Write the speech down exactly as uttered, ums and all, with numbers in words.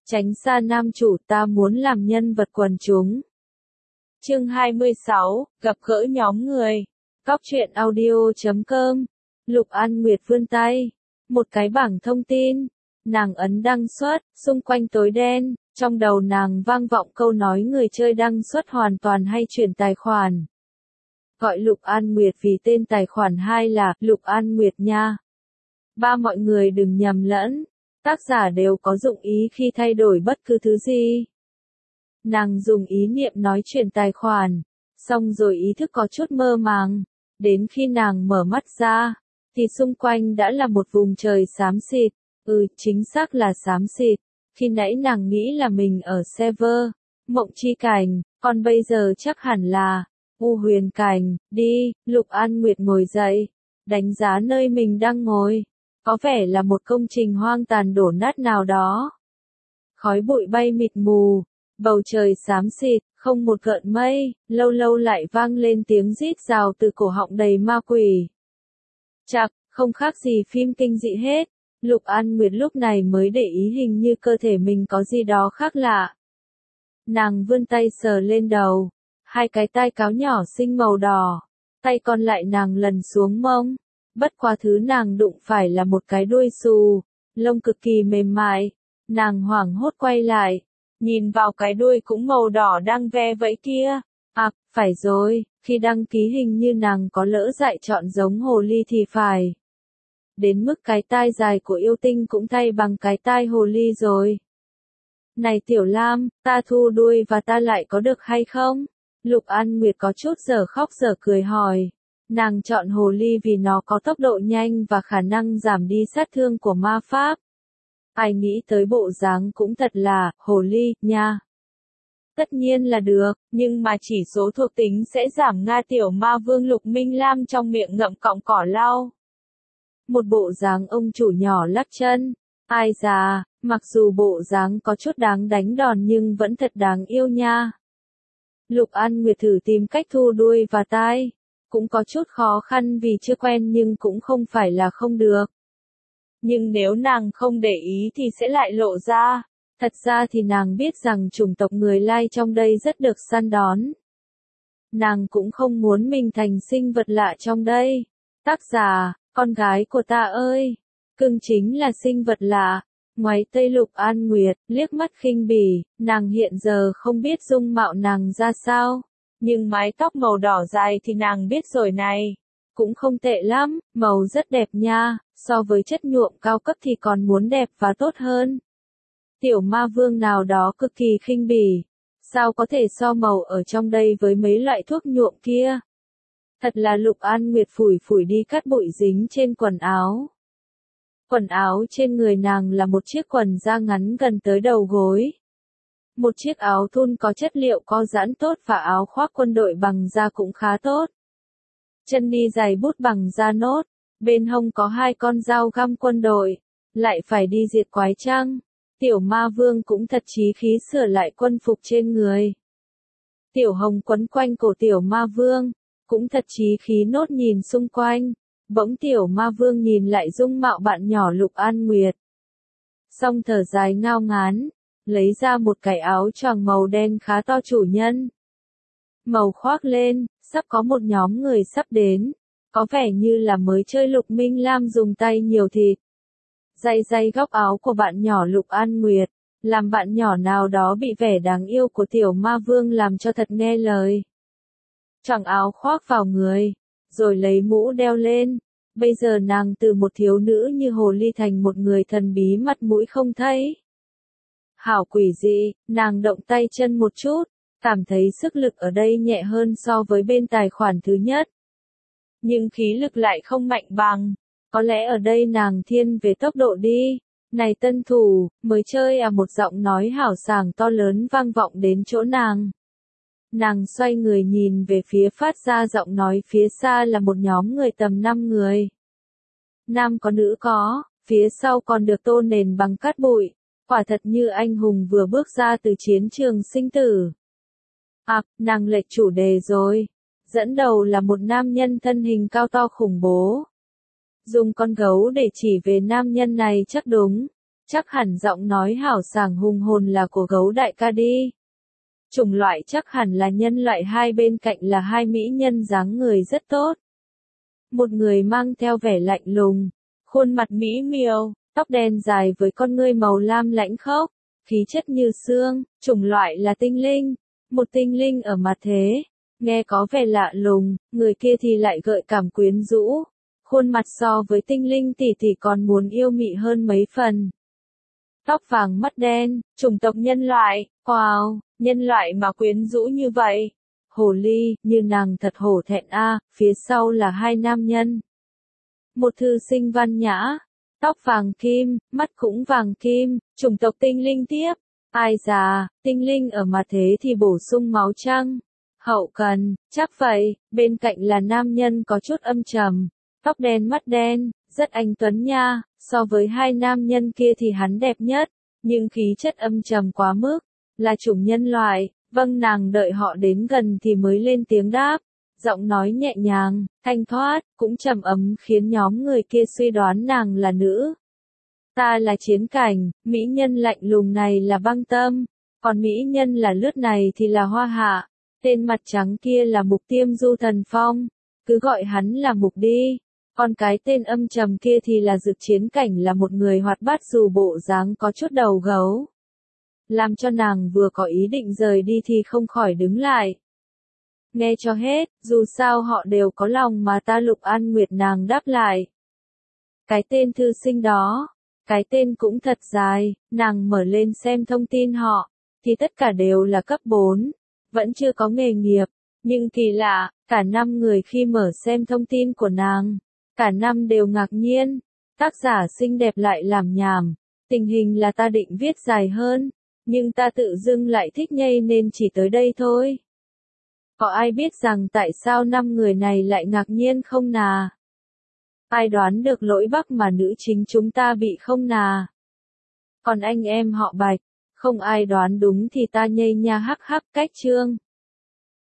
Tránh xa nam chủ, ta muốn làm nhân vật quần chúng. Chương hai mươi sáu, gặp gỡ nhóm người. Cóc truyện audio chấm com. Lục An Nguyệt vươn tay. Một cái bảng thông tin. Nàng ấn đăng xuất, xung quanh tối đen, trong đầu nàng vang vọng câu nói người chơi đăng xuất hoàn toàn hay chuyển tài khoản. Gọi Lục An Nguyệt vì tên tài khoản hai là Lục An Nguyệt nha. Ba mọi người đừng nhầm lẫn. Tác giả đều có dụng ý khi thay đổi bất cứ thứ gì. Nàng dùng ý niệm nói chuyển tài khoản, xong rồi ý thức có chút mơ màng. Đến khi nàng mở mắt ra, thì xung quanh đã là một vùng trời xám xịt. Ừ, chính xác là xám xịt. Khi nãy nàng nghĩ là mình ở server Mộng Chi Cảnh, còn bây giờ chắc hẳn là U Huyền Cảnh. Đi, Lục An Nguyệt ngồi dậy, đánh giá nơi mình đang ngồi. Có vẻ là một công trình hoang tàn đổ nát nào đó. Khói bụi bay mịt mù, bầu trời xám xịt, không một gợn mây, lâu lâu lại vang lên tiếng rít rào từ cổ họng đầy ma quỷ. Chạc, không khác gì phim kinh dị hết. Lục An Nguyệt lúc này mới để ý hình như cơ thể mình có gì đó khác lạ. Nàng vươn tay sờ lên đầu, hai cái tai cáo nhỏ xinh màu đỏ, tay còn lại nàng lần xuống mông. Bất quá thứ nàng đụng phải là một cái đuôi xù, lông cực kỳ mềm mại. Nàng hoảng hốt quay lại, nhìn vào cái đuôi cũng màu đỏ đang ve vẫy kia. À, phải rồi, khi đăng ký hình như nàng có lỡ dại chọn giống hồ ly thì phải. Đến mức cái tai dài của yêu tinh cũng thay bằng cái tai hồ ly rồi. Này Tiểu Lam, ta thu đuôi và ta lại có được hay không? Lục An Nguyệt có chút giờ khóc giờ cười hỏi. Nàng chọn hồ ly vì nó có tốc độ nhanh và khả năng giảm đi sát thương của ma pháp. Ai nghĩ tới bộ dáng cũng thật là, hồ ly, nha. Tất nhiên là được, nhưng mà chỉ số thuộc tính sẽ giảm Nga Tiểu Ma Vương Lục Minh Lam trong miệng ngậm cọng cỏ lau. Một bộ dáng ông chủ nhỏ lắc chân. Ai già, mặc dù bộ dáng có chút đáng đánh đòn nhưng vẫn thật đáng yêu nha. Lục An Nguyệt thử tìm cách thu đuôi và tai. Cũng có chút khó khăn vì chưa quen nhưng cũng không phải là không được. Nhưng nếu nàng không để ý thì sẽ lại lộ ra. Thật ra thì nàng biết rằng chủng tộc người Lai trong đây rất được săn đón. Nàng cũng không muốn mình thành sinh vật lạ trong đây. Tác giả, con gái của ta ơi, cưng chính là sinh vật lạ. Ngoài Tây Lục An Nguyệt, liếc mắt khinh bỉ, nàng hiện giờ không biết dung mạo nàng ra sao. Nhưng mái tóc màu đỏ dài thì nàng biết rồi này. Cũng không tệ lắm, màu rất đẹp nha, so với chất nhuộm cao cấp thì còn muốn đẹp và tốt hơn. Tiểu ma vương nào đó cực kỳ khinh bỉ. Sao có thể so màu ở trong đây với mấy loại thuốc nhuộm kia? Thật là Lục An Nguyệt phủi phủi đi cát bụi dính trên quần áo. Quần áo trên người nàng là một chiếc quần da ngắn gần tới đầu gối. Một chiếc áo thun có chất liệu co giãn tốt và áo khoác quân đội bằng da cũng khá tốt. Chân đi giày bút bằng da nốt, bên hông có hai con dao găm quân đội, lại phải đi diệt quái chăng? Tiểu ma vương cũng thật chí khí sửa lại quân phục trên người. Tiểu hồng quấn quanh cổ tiểu ma vương, cũng thật chí khí nốt nhìn xung quanh. Bỗng tiểu ma vương nhìn lại dung mạo bạn nhỏ Lục An Nguyệt. Xong thở dài ngao ngán, lấy ra một cái áo choàng màu đen khá to chủ nhân. Màu khoác lên, sắp có một nhóm người sắp đến. Có vẻ như là mới chơi Lục Minh Lam dùng tay nhiều thịt. Day day góc áo của bạn nhỏ Lục An Nguyệt, làm bạn nhỏ nào đó bị vẻ đáng yêu của tiểu ma vương làm cho thật nghe lời. Choàng áo khoác vào người, rồi lấy mũ đeo lên. Bây giờ nàng từ một thiếu nữ như hồ ly thành một người thần bí mặt mũi không thấy. Hảo quỷ dị, nàng động tay chân một chút, cảm thấy sức lực ở đây nhẹ hơn so với bên tài khoản thứ nhất. Nhưng khí lực lại không mạnh bằng, có lẽ ở đây nàng thiên về tốc độ đi. Này tân thủ, mới chơi à, một giọng nói hào sảng to lớn vang vọng đến chỗ nàng. Nàng xoay người nhìn về phía phát ra giọng nói phía xa là một nhóm người tầm năm người. Nam có nữ có, phía sau còn được tô nền bằng cát bụi. Quả thật như anh hùng vừa bước ra từ chiến trường sinh tử. À, nàng lệch chủ đề rồi. Dẫn đầu là một nam nhân thân hình cao to khủng bố. Dùng con gấu để chỉ về nam nhân này chắc đúng. Chắc hẳn giọng nói hào sảng hùng hồn là của Gấu đại ca đi. Chủng loại chắc hẳn là nhân loại, hai bên cạnh là hai mỹ nhân dáng người rất tốt. Một người mang theo vẻ lạnh lùng, khuôn mặt mỹ miều, tóc đen dài với con ngươi màu lam lãnh khốc, khí chất như xương, chủng loại là tinh linh, một tinh linh ở mặt thế, nghe có vẻ lạ lùng, người kia thì lại gợi cảm quyến rũ, khuôn mặt so với tinh linh tỷ tỷ còn muốn yêu mị hơn mấy phần. Tóc vàng mắt đen, chủng tộc nhân loại, wow, nhân loại mà quyến rũ như vậy. Hồ ly, như nàng thật hổ thẹn a, phía sau là hai nam nhân. Một thư sinh văn nhã, tóc vàng kim, mắt cũng vàng kim, chủng tộc tinh linh tiếp. Ai già, tinh linh ở mặt thế thì bổ sung máu trăng. Hậu cần, chắc vậy, bên cạnh là nam nhân có chút âm trầm, tóc đen mắt đen, rất anh tuấn nha, so với hai nam nhân kia thì hắn đẹp nhất, nhưng khí chất âm trầm quá mức, là chủng nhân loại. Vâng, nàng đợi họ đến gần thì mới lên tiếng đáp, giọng nói nhẹ nhàng, thanh thoát, cũng trầm ấm khiến nhóm người kia suy đoán nàng là nữ. Ta là Chiến Cảnh, mỹ nhân lạnh lùng này là Băng Tâm, còn mỹ nhân là lướt này thì là Hoa Hạ, tên mặt trắng kia là Mục Tiêm Du Thần Phong, cứ gọi hắn là Mục đi. Còn cái tên âm trầm kia thì là Dực Chiến Cảnh, là một người hoạt bát dù bộ dáng có chút đầu gấu. Làm cho nàng vừa có ý định rời đi thì không khỏi đứng lại. Nghe cho hết, dù sao họ đều có lòng mà ta. Lục An Nguyệt nàng đáp lại. Cái tên thư sinh đó, cái tên cũng thật dài, nàng mở lên xem thông tin họ, thì tất cả đều là cấp bốn, vẫn chưa có nghề nghiệp, nhưng kỳ lạ, cả năm người khi mở xem thông tin của nàng, cả năm đều ngạc nhiên, tác giả xinh đẹp lại làm nhảm, tình hình là ta định viết dài hơn. Nhưng ta tự dưng lại thích nhây nên chỉ tới đây thôi. Có ai biết rằng tại sao năm người này lại ngạc nhiên không nà? Ai đoán được lỗi Bắc mà nữ chính chúng ta bị không nà? Còn anh em họ Bạch, không ai đoán đúng thì ta nhây nha hắc hắc cách chương.